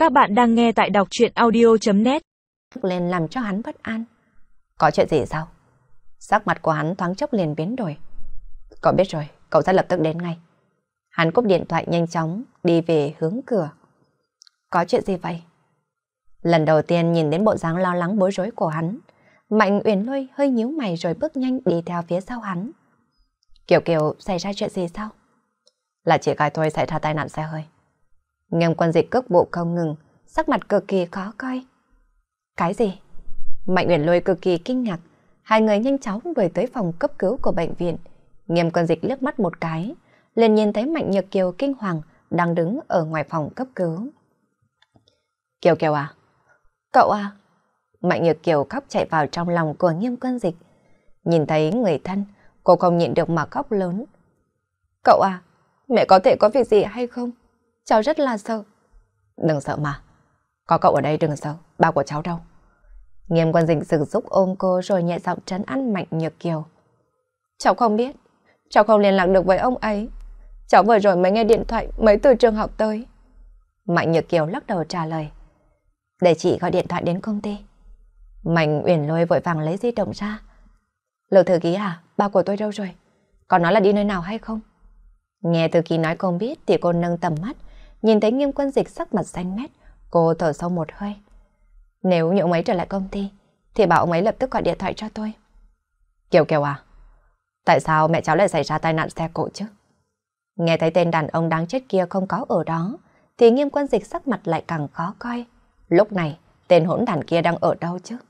Các bạn đang nghe tại đọc truyện audio.net. Lên làm cho hắn bất an. Có chuyện gì sao? Sắc mặt của hắn thoáng chốc liền biến đổi. Cậu biết rồi, cậu sẽ lập tức đến ngay. Hắn cúp điện thoại nhanh chóng, đi về hướng cửa. Có chuyện gì vậy? Lần đầu tiên nhìn đến bộ dáng lo lắng bối rối của hắn, Mạnh Uyển Lôi hơi nhíu mày rồi bước nhanh đi theo phía sau hắn. Kiều Kiều, xảy ra chuyện gì sao? Là chị gái tôi xảy ra tai nạn xe hơi. Nghiêm Quân Dịch cước bộ không ngừng, sắc mặt cực kỳ khó coi. Cái gì? Mạnh Uyển Lôi cực kỳ kinh ngạc. Hai người nhanh chóng đuổi tới phòng cấp cứu của bệnh viện. Nghiêm Quân Dịch liếc mắt một cái, liền nhìn thấy Mạnh Nhược Kiều kinh hoàng đang đứng ở ngoài phòng cấp cứu. Kiều Kiều à? Cậu à? Mạnh Nhược Kiều khóc chạy vào trong lòng của Nghiêm Quân Dịch. Nhìn thấy người thân, cô không nhịn được mà khóc lớn. Cậu à, mẹ có thể có việc gì hay không? Cháu rất là sợ. Đừng sợ mà. Có cậu ở đây đừng sợ, ba của cháu đâu. Nghiêm Quân Dịch dừng giúp ôm cô rồi nhẹ giọng trấn an Mạnh Nhược Kiều. Cháu không biết, cháu không liên lạc được với ông ấy. Cháu vừa rồi mới nghe điện thoại mới từ trường học tới. Mạnh Nhược Kiều lắc đầu trả lời. Để chị gọi điện thoại đến công ty. Mạnh Uyển Lôi vội vàng lấy di động ra. Lầu thư ký à, ba của tôi đâu rồi? Còn nói là đi nơi nào hay không? Nghe thư ký nói không biết thì cô nâng tầm mắt, nhìn thấy Nghiêm Quân Dịch sắc mặt xanh mét, cô thở sâu một hơi. Nếu như ông ấy trở lại công ty thì bảo ông ấy lập tức gọi điện thoại cho tôi. Kiều Kiều à, tại sao mẹ cháu lại xảy ra tai nạn xe cộ chứ? Nghe thấy tên đàn ông đáng chết kia không có ở đó thì Nghiêm Quân Dịch sắc mặt lại càng khó coi. Lúc này tên hỗn đản kia đang ở đâu chứ?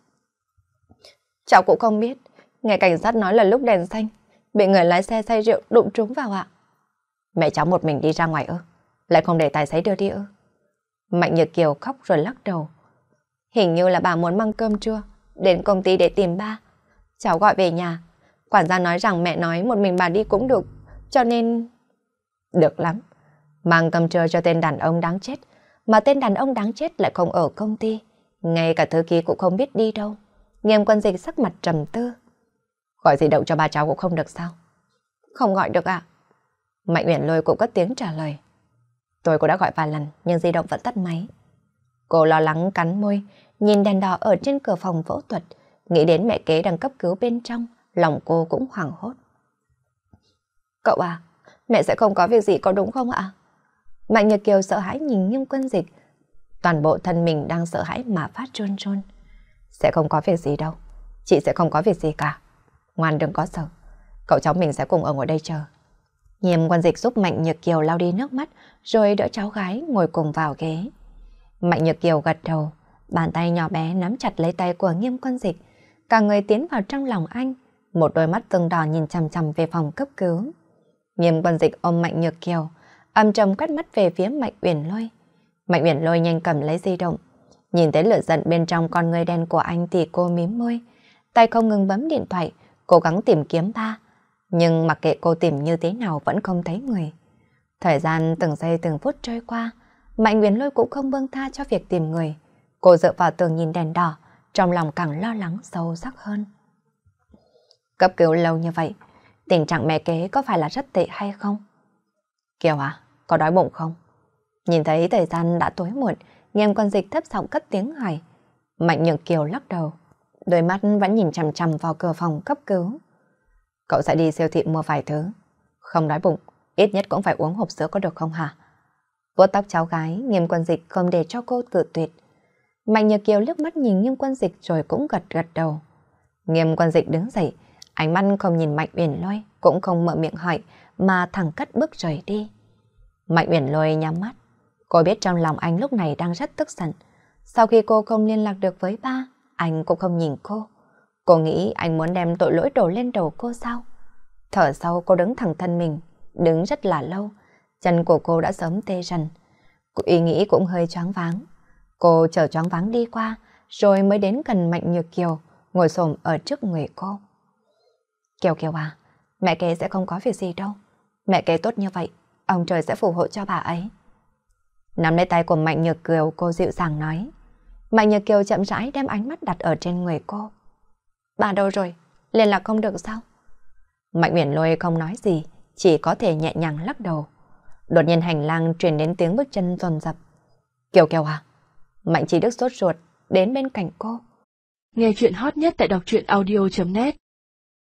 Cháu cũng không biết. Nghe cảnh sát nói là lúc đèn xanh bị người lái xe say rượu đụng trúng vào ạ. Mẹ cháu một mình đi ra ngoài ư? Lại không để tài xế đưa đi ư? Mạnh Nhược Kiều khóc rồi lắc đầu. Hình như là bà muốn mang cơm trưa đến công ty để tìm ba. Cháu gọi về nhà, quản gia nói rằng mẹ nói một mình bà đi cũng được, cho nên... Được lắm. Mang cơm trưa cho tên đàn ông đáng chết, mà tên đàn ông đáng chết lại không ở công ty. Ngay cả thư ký cũng không biết đi đâu. Nghiêm Quân Dịch sắc mặt trầm tư. Gọi di động cho ba cháu cũng không được sao? Không gọi được ạ. Mạnh Uyển Lôi cũng cất tiếng trả lời. Tôi cũng đã gọi vài lần nhưng di động vẫn tắt máy. Cô lo lắng cắn môi, nhìn đèn đỏ ở trên cửa phòng phẫu thuật, nghĩ đến mẹ kế đang cấp cứu bên trong, lòng cô cũng hoảng hốt. Cậu à, mẹ sẽ không có việc gì có đúng không ạ? Mạnh Nhược Kiều sợ hãi nhìn Nghiêm Quân Dịch, toàn bộ thân mình đang sợ hãi mà phát run run. Sẽ không có việc gì đâu, chị sẽ không có việc gì cả. Ngoan đừng có sợ, cậu cháu mình sẽ cùng ở ngồi đây chờ. Nghiêm Quân Dịch giúp Mạnh Nhược Kiều lau đi nước mắt rồi đỡ cháu gái ngồi cùng vào ghế. Mạnh Nhược Kiều gật đầu, bàn tay nhỏ bé nắm chặt lấy tay của Nghiêm Quân Dịch, cả người tiến vào trong lòng anh, một đôi mắt từng đỏ nhìn chằm chằm về phòng cấp cứu. Nghiêm Quân Dịch ôm Mạnh Nhược Kiều, âm trầm quét mắt về phía Mạnh Uyển Lôi. Mạnh Uyển Lôi nhanh cầm lấy di động, nhìn thấy lửa giận bên trong con người đen của anh thì cô mím môi, tay không ngừng bấm điện thoại, cố gắng tìm kiếm ba. Nhưng mặc kệ cô tìm như thế nào vẫn không thấy người. Thời gian từng giây từng phút trôi qua, Mạnh Uyển Lôi cũng không buông tha cho việc tìm người. Cô dựa vào tường nhìn đèn đỏ, trong lòng càng lo lắng sâu sắc hơn. Cấp cứu lâu như vậy, tình trạng mẹ kế có phải là rất tệ hay không? Kiều à, có đói bụng không? Nhìn thấy thời gian đã tối muộn, Nghiêm Quân Dịch thấp giọng cất tiếng hỏi. Mạnh Nhược Kiều lắc đầu, đôi mắt vẫn nhìn chằm chằm vào cửa phòng cấp cứu. Cậu sẽ đi siêu thị mua vài thứ. Không đói bụng, ít nhất cũng phải uống hộp sữa có được không hả? Vuốt tóc cháu gái, Nghiêm Quân Dịch không để cho cô cự tuyệt. Mạnh Nhược Kiều liếc mắt nhìn Nghiêm Quân Dịch rồi cũng gật gật đầu. Nghiêm Quân Dịch đứng dậy, ánh mắt không nhìn Mạnh Uyển Lôi, cũng không mở miệng hỏi, mà thẳng cất bước rời đi. Mạnh Uyển Lôi nhắm mắt. Cô biết trong lòng anh lúc này đang rất tức giận. Sau khi cô không liên lạc được với ba, anh cũng không nhìn cô. Cô nghĩ anh muốn đem tội lỗi đổ lên đầu cô sao? Thở sâu cô đứng thẳng thân mình, đứng rất là lâu. Chân của cô đã sớm tê rần. Ý nghĩ cũng hơi choáng váng. Cô chở choáng váng đi qua, rồi mới đến gần Mạnh Nhược Kiều, ngồi xổm ở trước người cô. Kiều Kiều à, mẹ kế sẽ không có việc gì đâu. Mẹ kế tốt như vậy, ông trời sẽ phù hộ cho bà ấy. Nắm lấy tay của Mạnh Nhược Kiều, cô dịu dàng nói. Mạnh Nhược Kiều chậm rãi đem ánh mắt đặt ở trên người cô. Bà đâu rồi? Liên lạc không được sao? Mạnh Uyển Lôi không nói gì, chỉ có thể nhẹ nhàng lắc đầu. Đột nhiên hành lang truyền đến tiếng bước chân dồn dập. Kiều Kiều à, Mạnh Trí Đức sốt ruột đến bên cạnh cô. Nghe chuyện hot nhất tại đọc truyện audio.net